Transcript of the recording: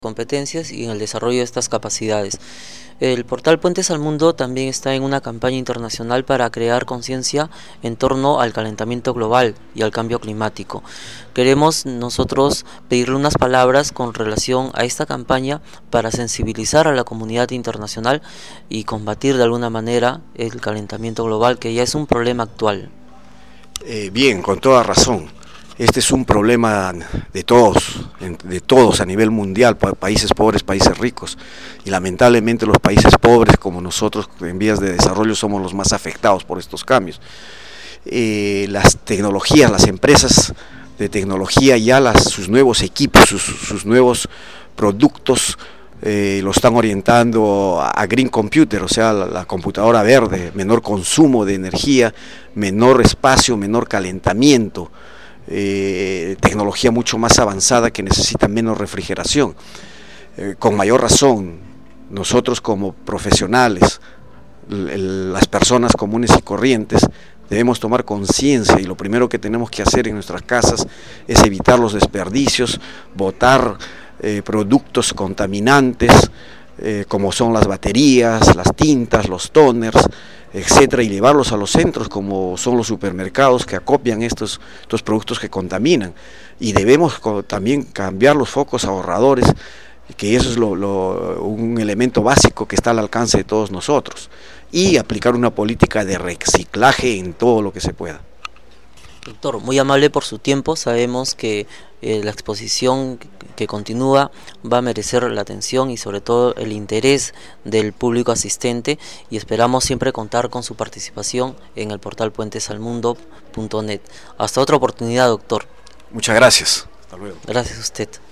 competencias y en el desarrollo de estas capacidades. El portal Puentes al Mundo también está en una campaña internacional para crear conciencia en torno al calentamiento global y al cambio climático. Queremos nosotros pedirle unas palabras con relación a esta campaña para sensibilizar a la comunidad internacional y combatir de alguna manera el calentamiento global, que ya es un problema actual. Bien, con toda razón. Este es un problema de todos a nivel mundial, países pobres, países ricos, y lamentablemente los países pobres como nosotros en vías de desarrollo somos los más afectados por estos cambios. Las tecnologías, las empresas de tecnología ya sus nuevos equipos, sus nuevos productos lo están orientando a green computer, o sea, la computadora verde, menor consumo de energía, menor espacio, menor calentamiento. Tecnología mucho más avanzada que necesita menos refrigeración. Con mayor razón, nosotros como profesionales, las personas comunes y corrientes, debemos tomar conciencia, y lo primero que tenemos que hacer en nuestras casas es evitar los desperdicios, botar productos contaminantes, como son las baterías, las tintas, los toners, etcétera, y llevarlos a los centros como son los supermercados que acopian estos productos que contaminan. Y debemos también cambiar los focos ahorradores, que eso es un elemento básico que está al alcance de todos nosotros, y aplicar una política de reciclaje en todo lo que se pueda. Doctor, muy amable por su tiempo. Sabemos que la exposición que continúa va a merecer la atención y sobre todo el interés del público asistente, y esperamos siempre contar con su participación en el portal puentesalmundo.net. Hasta otra oportunidad, doctor. Muchas gracias. Hasta luego. Gracias a usted.